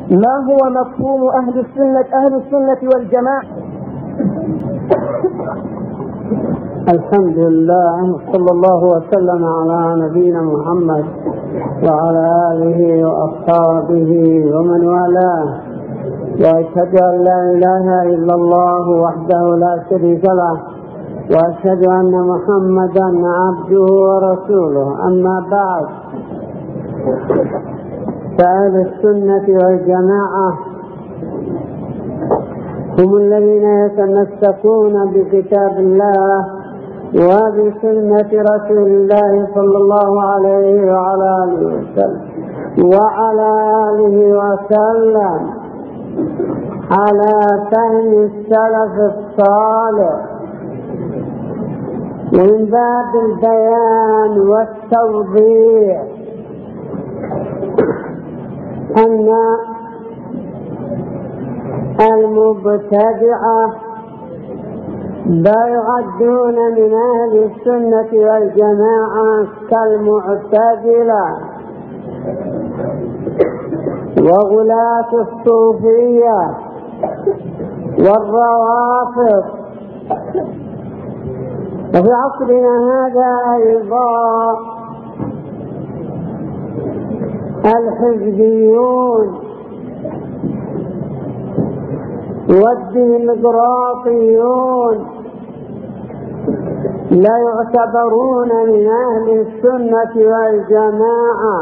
ما هو مفهوم أهل السنة والجماعة؟ الحمد لله، صلى الله وسلم على نبينا محمد وعلى آله وأصحابه ومن والاه، وأشهد أن لا إله إلا الله وحده لا شريك له، وأشهد أن محمدا عبده ورسوله. أما بعد، فأهل السنة والجماعة هم الذين يتمسكون بكتاب الله وبسنة رسول الله صلى الله عليه وعلى آله وسلم على فهم السلف الصالح، من باب البيان والتوضيح أن المبتدعة لا يعدون من أهل السنة والجماعة كالمعتزلة وغلاة الصوفية والروافض. وفي عصرنا هذا أيضا الحزبيون والديمقراطيون لا يعتبرون من أهل السنة والجماعة،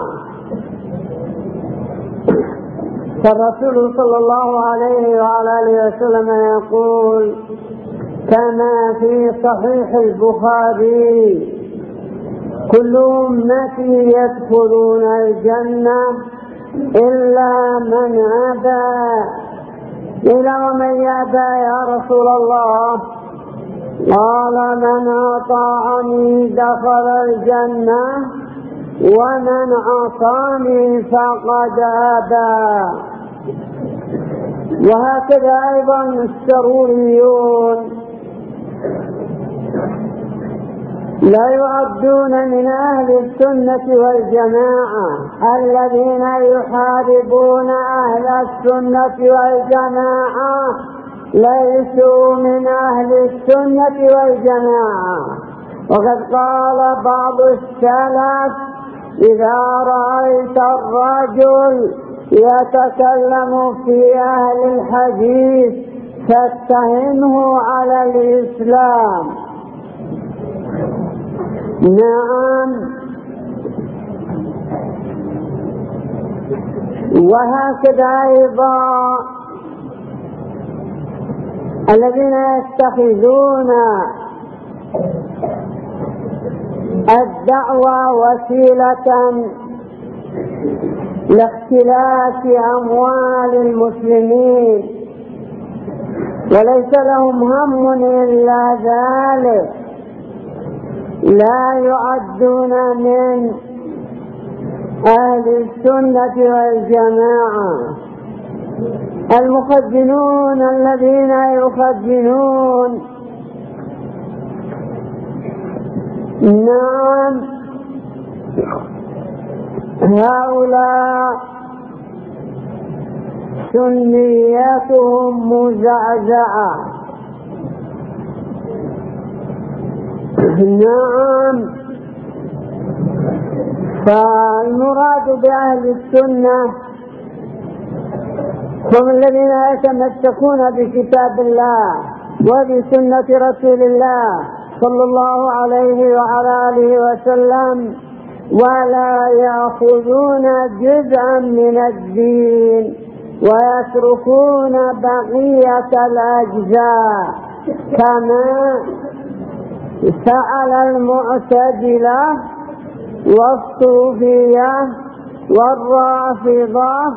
فالرسول صلى الله عليه وعلى آله وسلم يقول كما في صحيح البخاري: كل أمتي يدخلون الجنة إلا من أبى. قيل ومن يأبى يا رسول الله؟ قال من أطاعني دخل الجنة ومن عصاني فقد أبى. وهكذا أيضا السروريون لا يعدون من أهل السنة والجماعة، الذين يحاربون أهل السنة والجماعة ليسوا من أهل السنة والجماعة. وقد قال بعض السلف: إذا رأيت الرجل يتكلم في أهل الحديث فاتهمه على الإسلام. نعم، وهكذا أيضا الذين يتخذون الدعوة وسيلة لاختلاف أموال المسلمين وليس لهم هم إلا ذلك، لا يعدون من أهل السنة والجماعة. المخزنون الذين يخزنون، نعم، هؤلاء سنيتهم مزعزعة. نعم، فالمراد بأهل السنة هم الذين يتمسكون بكتاب الله وبسنة رسول الله صلى الله عليه وعلى آله وسلم، ولا يأخذون جزءا من الدين ويتركون بقية الأجزاء، كما فعل المعتزلة والصوفية والرافضة.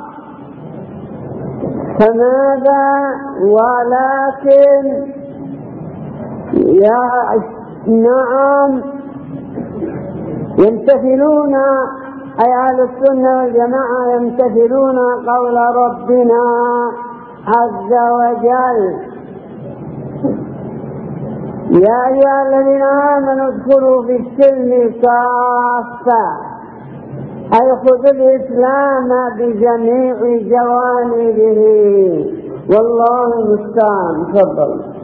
فماذا؟ ولكن نعم، يمتثلون، أي أهل السنة والجماعة يمتثلون قول ربنا عز وجل: يا أيها الذين آمنوا ادخلوا في السلم كافة أي خذ الإسلام بجميع جوانبه، والله المستعان. تفضل.